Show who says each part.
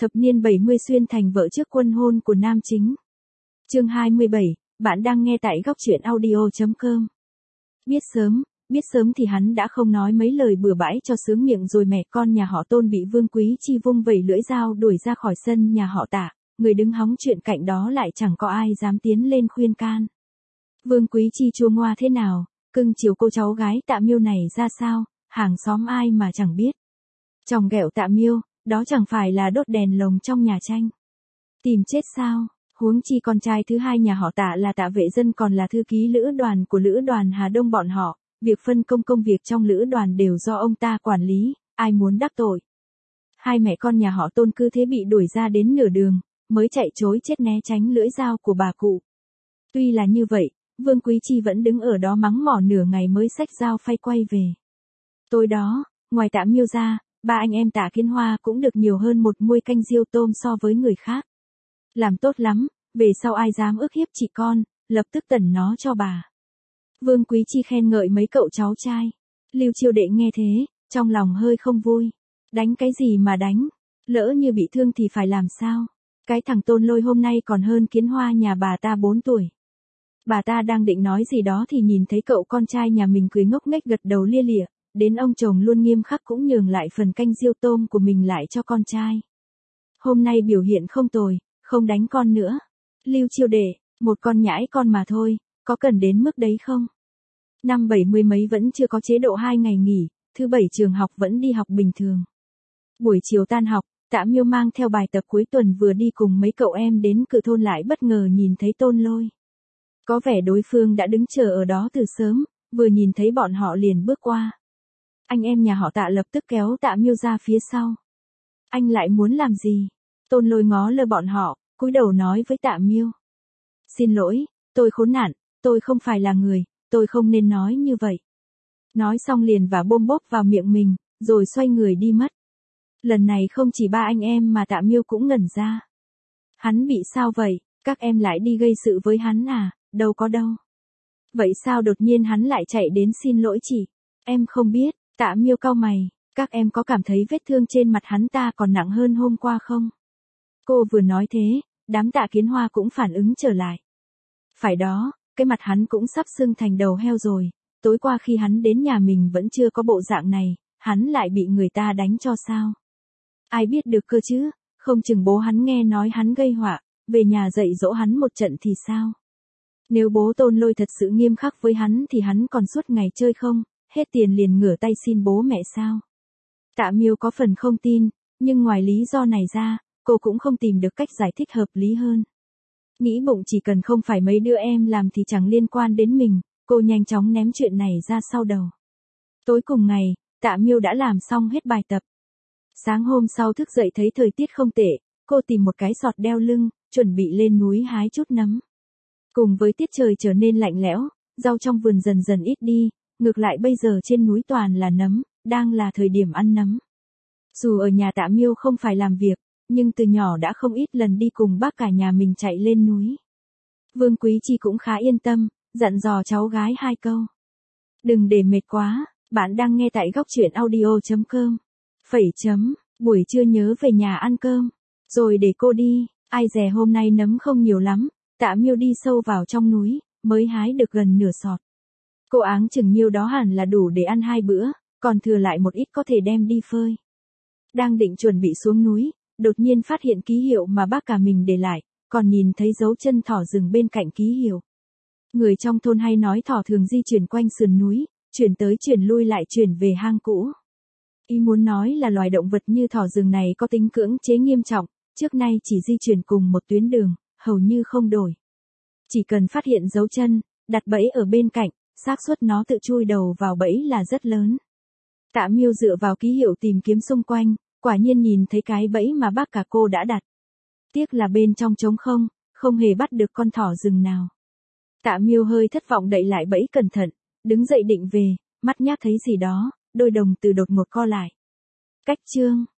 Speaker 1: Thập niên 70 xuyên thành vợ trước quân hôn của nam chính. Chương 27, bạn đang nghe tại góc truyện audio.com. Biết sớm thì hắn đã không nói mấy lời bừa bãi cho sướng miệng rồi. Mẹ con nhà họ Tôn bị Vương Quý Chi vung vẩy lưỡi dao đuổi ra khỏi sân nhà họ Tạ, người đứng hóng chuyện cạnh đó lại chẳng có ai dám tiến lên khuyên can. Vương Quý Chi chua ngoa thế nào, cưng chiều cô cháu gái Tạ Miêu này ra sao, hàng xóm ai mà chẳng biết. Chồng ghẹo Tạ Miêu, đó chẳng phải là đốt đèn lồng trong nhà tranh. Tìm chết sao, huống chi con trai thứ hai nhà họ Tạ là Tạ Vệ Dân còn là thư ký lữ đoàn của lữ đoàn Hà Đông bọn họ, việc phân công công việc trong lữ đoàn đều do ông ta quản lý, ai muốn đắc tội. Hai mẹ con nhà họ Tôn cứ thế bị đuổi ra đến nửa đường, mới chạy trối chết né tránh lưỡi dao của bà cụ. Tuy là như vậy, Vương Quý Chi vẫn đứng ở đó mắng mỏ nửa ngày mới xách dao phay quay về. Tối đó, ngoài Tạ Miêu ra, ba anh em Tạ Kiến Hoa cũng được nhiều hơn một muôi canh riêu tôm so với người khác. Làm tốt lắm, về sau ai dám ức hiếp chị con, lập tức tẩn nó cho bà. Vương Quý Chi khen ngợi mấy cậu cháu trai. Lưu Chiêu Đệ nghe thế, trong lòng hơi không vui. Đánh cái gì mà đánh, lỡ như bị thương thì phải làm sao? Cái thằng Tôn Lôi hôm nay còn hơn Kiến Hoa nhà bà ta 4 tuổi. Bà ta đang định nói gì đó thì nhìn thấy cậu con trai nhà mình cười ngốc nghếch gật đầu lia lịa, đến ông chồng luôn nghiêm khắc cũng nhường lại phần canh riêu tôm của mình lại cho con trai. Hôm nay biểu hiện không tồi, không đánh con nữa. Lưu Chiêu Đệ, một con nhãi con mà thôi, có cần đến mức đấy không? Năm 70 mấy vẫn chưa có chế độ 2 ngày nghỉ, thứ bảy trường học vẫn đi học bình thường. Buổi chiều tan học, Tạ Miêu mang theo bài tập cuối tuần vừa đi cùng mấy cậu em đến cửa thôn lại bất ngờ nhìn thấy Tôn Lôi. Có vẻ đối phương đã đứng chờ ở đó từ sớm, vừa nhìn thấy bọn họ liền bước qua. Anh em nhà họ Tạ lập tức kéo Tạ Miêu ra phía sau. Anh lại muốn làm gì? Tôn Lôi ngó lơ bọn họ, cúi đầu nói với Tạ Miêu. Xin lỗi, tôi khốn nạn, tôi không phải là người, tôi không nên nói như vậy. Nói xong liền và bôm bốp vào miệng mình, rồi xoay người đi mất. Lần này không chỉ ba anh em mà Tạ Miêu cũng ngẩn ra. Hắn bị sao vậy, các em lại đi gây sự với hắn à, đâu có đâu. Vậy sao đột nhiên hắn lại chạy đến xin lỗi chị? Em không biết, Tạ Miêu cau mày, các em có cảm thấy vết thương trên mặt hắn ta còn nặng hơn hôm qua không? Cô vừa nói thế, đám Tạ Kiến Hoa cũng phản ứng trở lại. Phải đó, cái mặt hắn cũng sắp sưng thành đầu heo rồi, tối qua khi hắn đến nhà mình vẫn chưa có bộ dạng này, hắn lại bị người ta đánh cho sao? Ai biết được cơ chứ, không chừng bố hắn nghe nói hắn gây họa, về nhà dạy dỗ hắn một trận thì sao? Nếu bố Tôn Lôi thật sự nghiêm khắc với hắn thì hắn còn suốt ngày chơi không, hết tiền liền ngửa tay xin bố mẹ sao? Tạ Miêu có phần không tin, nhưng ngoài lý do này ra, cô cũng không tìm được cách giải thích hợp lý hơn. Nghĩ bụng chỉ cần không phải mấy đứa em làm thì chẳng liên quan đến mình, cô nhanh chóng ném chuyện này ra sau đầu. Tối cùng ngày, Tạ Miêu đã làm xong hết bài tập. Sáng hôm sau thức dậy thấy thời tiết không tệ, cô tìm một cái sọt đeo lưng, chuẩn bị lên núi hái chút nấm. Cùng với tiết trời trở nên lạnh lẽo, rau trong vườn dần dần ít đi, ngược lại bây giờ trên núi toàn là nấm, đang là thời điểm ăn nấm. Dù ở nhà Tạ Miêu không phải làm việc, nhưng từ nhỏ đã không ít lần đi cùng bác cả nhà mình chạy lên núi. Vương Quý Chi cũng khá yên tâm, dặn dò cháu gái 2 câu. Đừng để mệt quá, bạn đang nghe tại góc truyện audio.com. Buổi trưa nhớ về nhà ăn cơm, rồi để cô đi, ai dè hôm nay nấm không nhiều lắm, Tạ Miêu đi sâu vào trong núi, mới hái được gần nửa sọt. Cô áng chừng nhiêu đó hẳn là đủ để ăn 2 bữa, còn thừa lại một ít có thể đem đi phơi. Đang định chuẩn bị xuống núi, đột nhiên phát hiện ký hiệu mà bác cả mình để lại, còn nhìn thấy dấu chân thỏ rừng bên cạnh ký hiệu. Người trong thôn hay nói thỏ thường di chuyển quanh sườn núi, chuyển tới chuyển lui lại chuyển về hang cũ. Ý muốn nói là loài động vật như thỏ rừng này có tính cưỡng chế nghiêm trọng, trước nay chỉ di chuyển cùng một tuyến đường, hầu như không đổi. Chỉ cần phát hiện dấu chân, đặt bẫy ở bên cạnh, xác suất nó tự chui đầu vào bẫy là rất lớn. Tạ Miêu dựa vào ký hiệu tìm kiếm xung quanh, quả nhiên nhìn thấy cái bẫy mà bác cả cô đã đặt. Tiếc là bên trong trống không, không hề bắt được con thỏ rừng nào. Tạ Miêu hơi thất vọng đậy lại bẫy cẩn thận, đứng dậy định về, mắt nhác thấy gì đó, đôi đồng tử đột ngột co lại. Cách chương